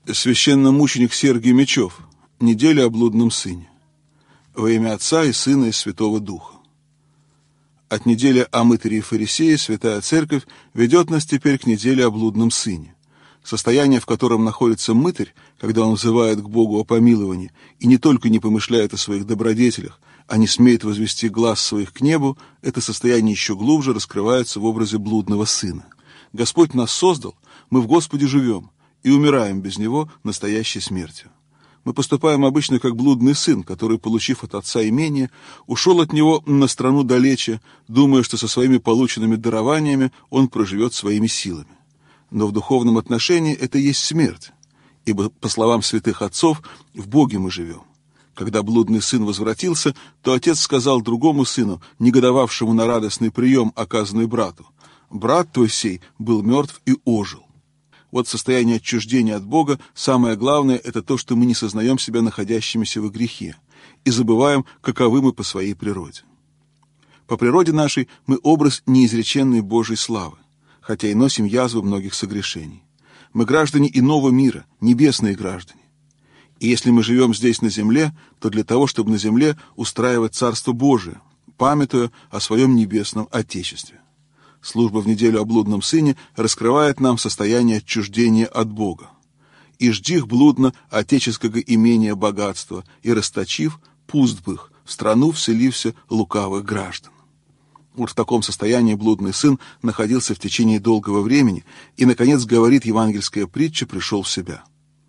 Священномученик Сергий Мечев. Неделя о блудном сыне. Во имя Отца и Сына и Святого Духа. От недели о мытаре и фарисее Святая Церковь ведет нас теперь к неделе о блудном сыне. Состояние, в котором находится мытарь, когда он взывает к Богу о помиловании и не только не помышляет о своих добродетелях, а не смеет возвести глаз своих к небу, это состояние еще глубже раскрывается в образе блудного сына. Господь нас создал, мы в Господе живем и умираем без Него настоящей смертью. Мы поступаем обычно как блудный сын, который, получив от отца имение, ушел от него на страну далече, думая, что со своими полученными дарованиями он проживет своими силами. Но в духовном отношении это есть смерть, ибо, по словам святых отцов, в Боге мы живем. Когда блудный сын возвратился, то отец сказал другому сыну, негодовавшему на радостный прием, оказанный брату: «Брат твой сей был мертв и ожил». Вот состояние отчуждения от Бога, самое главное, это то, что мы не сознаем себя находящимися во грехе и забываем, каковы мы по своей природе. По природе нашей мы образ неизреченной Божьей славы, хотя и носим язвы многих согрешений. Мы граждане иного мира, небесные граждане. И если мы живем здесь на земле, то для того, чтобы на земле устраивать Царство Божие, памятуя о своем небесном Отечестве. Служба в неделю о блудном сыне раскрывает нам состояние отчуждения от Бога. «И ждих блудно отеческого имения богатства, и расточив, пуст бых, в страну вселився лукавых граждан». Вот в таком состоянии блудный сын находился в течение долгого времени, и, наконец, говорит евангельская притча, пришел в себя.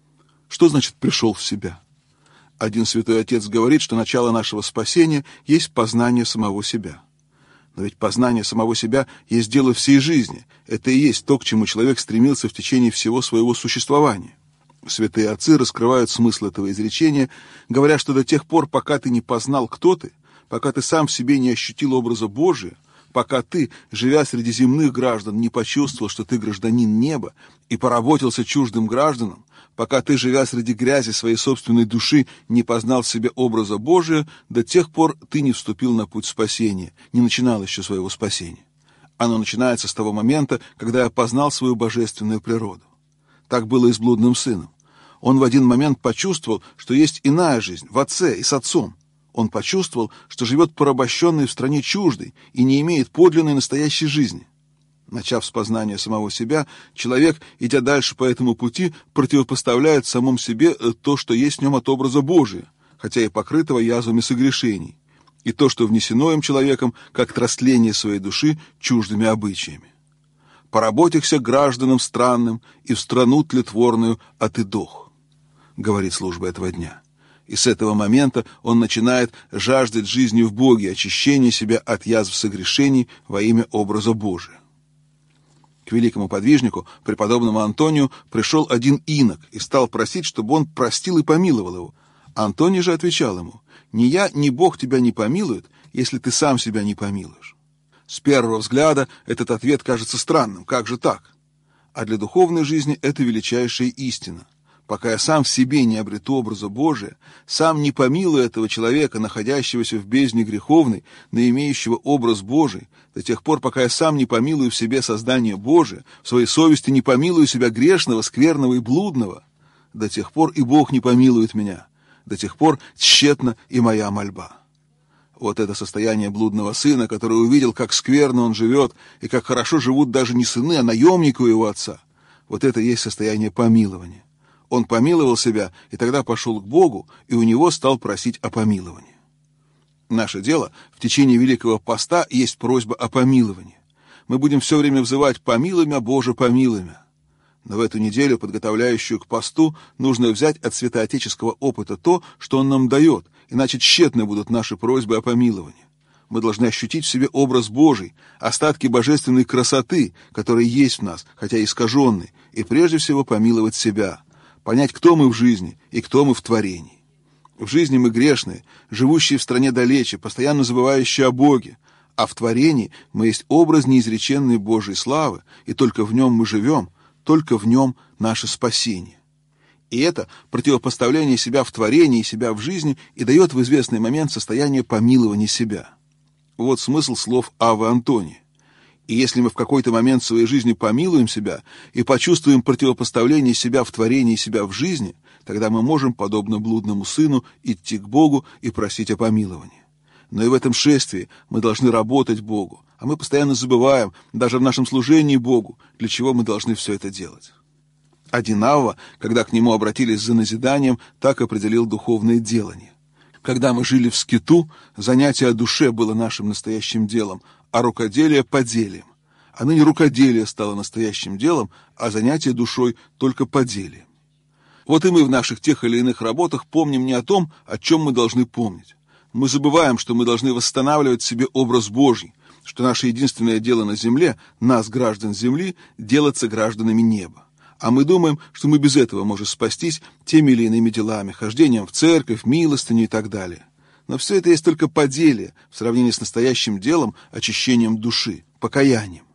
Что значит «пришел в себя»? Один святой отец говорит, что начало нашего спасения есть познание самого себя. Но ведь познание самого себя есть дело всей жизни. Это и есть то, к чему человек стремился в течение всего своего существования. Святые отцы раскрывают смысл этого изречения, говоря, что до тех пор, пока ты не познал, кто ты, пока ты сам в себе не ощутил образа Божия, пока ты, живя среди земных граждан, не почувствовал, что ты гражданин неба, и поработился чуждым гражданам, пока ты, живя среди грязи своей собственной души, не познал в себе образа Божия, до тех пор ты не вступил на путь спасения, не начинал еще своего спасения. Оно начинается с того момента, когда я познал свою божественную природу. Так было и с блудным сыном. Он в один момент почувствовал, что есть иная жизнь в отце и с отцом. Он почувствовал, что живет порабощенный в стране чуждой и не имеет подлинной настоящей жизни. Начав с познания самого себя, человек, идя дальше по этому пути, противопоставляет самому себе то, что есть в нем от образа Божия, хотя и покрытого язвами согрешений, и то, что внесено им человеком, как трастление своей души чуждыми обычаями. «Поработихся гражданам странным и в страну тлетворную отыдох», говорит служба этого дня. И с этого момента он начинает жаждать жизни в Боге, очищения себя от язв согрешений во имя образа Божия. К великому подвижнику, преподобному Антонию, пришел один инок и стал просить, чтобы он простил и помиловал его. Антоний же отвечал ему: «Ни я, ни Бог тебя не помилует, если ты сам себя не помилуешь». С первого взгляда этот ответ кажется странным. Как же так? А для духовной жизни это величайшая истина. Пока я сам в себе не обрету образа Божия, сам не помилую этого человека, находящегося в бездне греховной, но имеющего образ Божий, до тех пор, пока я сам не помилую в себе создание Божие, в своей совести не помилую себя грешного, скверного и блудного, до тех пор и Бог не помилует меня, до тех пор тщетна и моя мольба. Вот это состояние блудного сына, который увидел, как скверно он живет, и как хорошо живут даже не сыны, а наемники у его отца. Вот это и есть состояние помилования. Он помиловал себя, и тогда пошел к Богу, и у него стал просить о помиловании. Наше дело в течение Великого Поста есть просьба о помиловании. Мы будем все время взывать: «Помилуй мя, Боже, помилуй мя». Но в эту неделю, подготовляющую к посту, нужно взять от святоотеческого опыта то, что он нам дает, иначе тщетны будут наши просьбы о помиловании. Мы должны ощутить в себе образ Божий, остатки божественной красоты, которые есть в нас, хотя искаженные, и прежде всего помиловать себя, понять, кто мы в жизни и кто мы в творении. В жизни мы грешные, живущие в стране далече, постоянно забывающие о Боге, а в творении мы есть образ неизреченной Божьей славы, и только в нем мы живем, только в нем наше спасение. И это противопоставление себя в творении и себя в жизни и дает в известный момент состояние помилования себя. Вот смысл слов Аввы Антония. И если мы в какой-то момент своей жизни помилуем себя и почувствуем противопоставление себя в творении и себя в жизни, тогда мы можем, подобно блудному сыну, идти к Богу и просить о помиловании. Но и в этом шествии мы должны работать Богу, а мы постоянно забываем, даже в нашем служении Богу, для чего мы должны все это делать. Один Авва, когда к нему обратились за назиданием, так определил духовное делание. Когда мы жили в скиту, занятие о душе было нашим настоящим делом, а рукоделие — поделием. А ныне рукоделие стало настоящим делом, а занятие душой — только поделием. Вот и мы в наших тех или иных работах помним не о том, о чем мы должны помнить. Мы забываем, что мы должны восстанавливать в себе образ Божий, что наше единственное дело на земле, нас, граждан земли, делаться гражданами неба. А мы думаем, что мы без этого можем спастись теми или иными делами, хождением в церковь, милостыню и так далее. Но все это есть только поделие в сравнении с настоящим делом, очищением души, покаянием.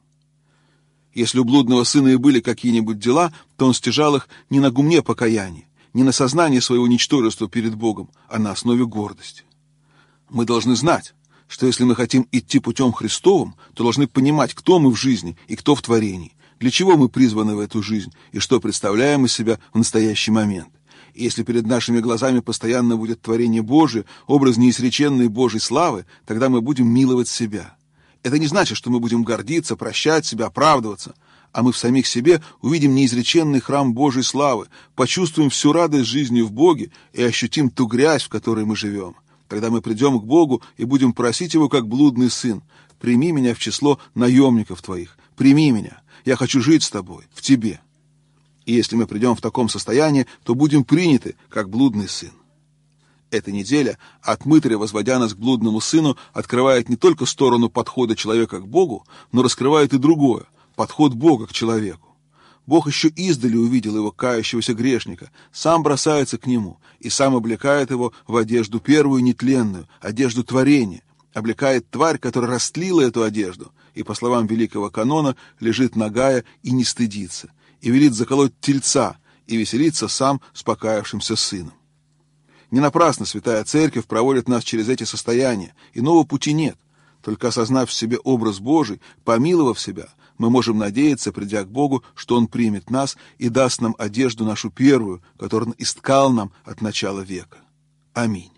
Если у блудного сына и были какие-нибудь дела, то он стяжал их не на гумне покаяния, не на сознании своего ничтожества перед Богом, а на основе гордости. Мы должны знать, что если мы хотим идти путем Христовым, то должны понимать, кто мы в жизни и кто в творении, для чего мы призваны в эту жизнь и что представляем из себя в настоящий момент. И если перед нашими глазами постоянно будет творение Божие, образ неизреченной Божьей славы, тогда мы будем миловать себя. Это не значит, что мы будем гордиться, прощать себя, оправдываться, а мы в самих себе увидим неизреченный храм Божьей славы, почувствуем всю радость жизни в Боге и ощутим ту грязь, в которой мы живем. Тогда мы придем к Богу и будем просить Его, как блудный сын: «Прими меня в число наемников Твоих, прими меня, я хочу жить с Тобой, в Тебе». И если мы придем в таком состоянии, то будем приняты, как блудный сын. Эта неделя, от мытаря, возводя нас к блудному сыну, открывает не только сторону подхода человека к Богу, но раскрывает и другое — подход Бога к человеку. Бог еще издали увидел его, кающегося грешника, сам бросается к нему и сам облекает его в одежду первую нетленную, одежду творения, облекает тварь, которая растлила эту одежду, и, по словам великого канона, лежит нагая и не стыдится, и велит заколоть тельца, и веселиться сам с покаявшимся сыном. Не напрасно Святая Церковь проводит нас через эти состояния, иного пути нет. Только осознав в себе образ Божий, помиловав себя, мы можем надеяться, придя к Богу, что Он примет нас и даст нам одежду нашу первую, которую Он исткал нам от начала века. Аминь.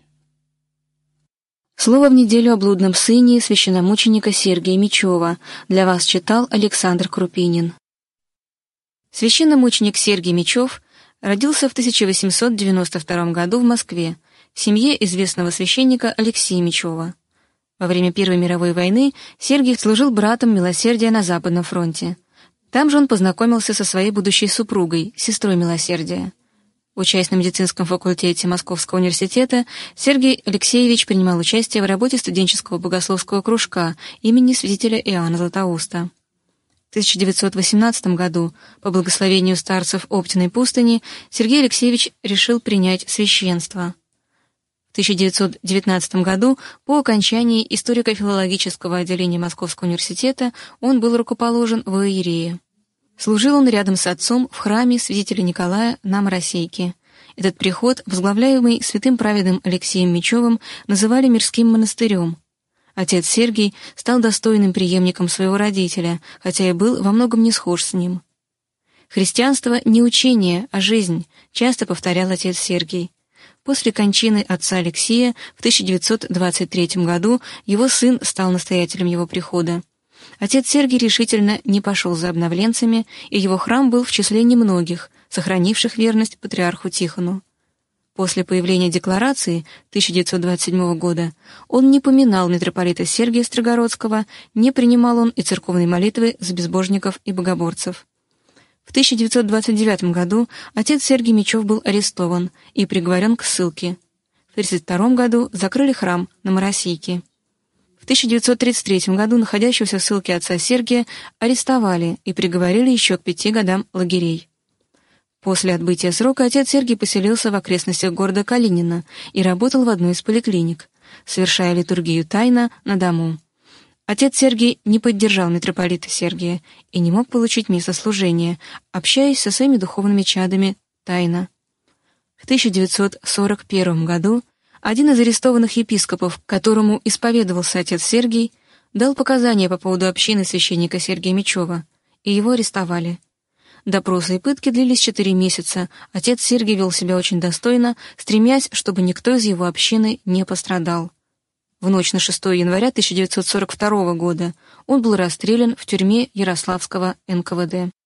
Слово в неделю о блудном сыне священномученика Сергия Мечева для вас читал Александр Крупинин. Священномученик Сергий Мечев родился в 1892 году в Москве в семье известного священника Алексея Мечева. Во время Первой мировой войны Сергий служил братом милосердия на Западном фронте. Там же он познакомился со своей будущей супругой, сестрой милосердия. Учась на медицинском факультете Московского университета, Сергий Алексеевич принимал участие в работе студенческого богословского кружка имени святителя Иоанна Златоуста. В 1918 году, по благословению старцев Оптиной пустыни, Сергей Алексеевич решил принять священство. В 1919 году, по окончании историко-филологического отделения Московского университета, он был рукоположен в иереи. Служил он рядом с отцом в храме святителя Николая на Моросейке. Этот приход, возглавляемый святым праведным Алексеем Мечевым, называли мирским монастырем. Отец Сергий стал достойным преемником своего родителя, хотя и был во многом не схож с ним. «Христианство не учение, а жизнь», часто повторял отец Сергий. После кончины отца Алексея в 1923 году его сын стал настоятелем его прихода. Отец Сергий решительно не пошел за обновленцами, и его храм был в числе немногих, сохранивших верность патриарху Тихону. После появления декларации 1927 года он не поминал митрополита Сергия Строгородского, не принимал он и церковной молитвы за безбожников и богоборцев. В 1929 году отец Сергий Мечев был арестован и приговорен к ссылке. В 1932 году закрыли храм на Моросейке. В 1933 году находящегося в ссылке отца Сергия арестовали и приговорили еще к 5 годам лагерей. После отбытия срока отец Сергий поселился в окрестностях города Калинина и работал в одной из поликлиник, совершая литургию тайно на дому. Отец Сергий не поддержал митрополита Сергия и не мог получить место служения, общаясь со своими духовными чадами тайно. В 1941 году один из арестованных епископов, которому исповедовался отец Сергий, дал показания по поводу общины священника Сергия Мечева, и его арестовали. Допросы и пытки длились 4 месяца. Отец Сергий вел себя очень достойно, стремясь, чтобы никто из его общины не пострадал. В ночь на 6 января 1942 года он был расстрелян в тюрьме Ярославского НКВД.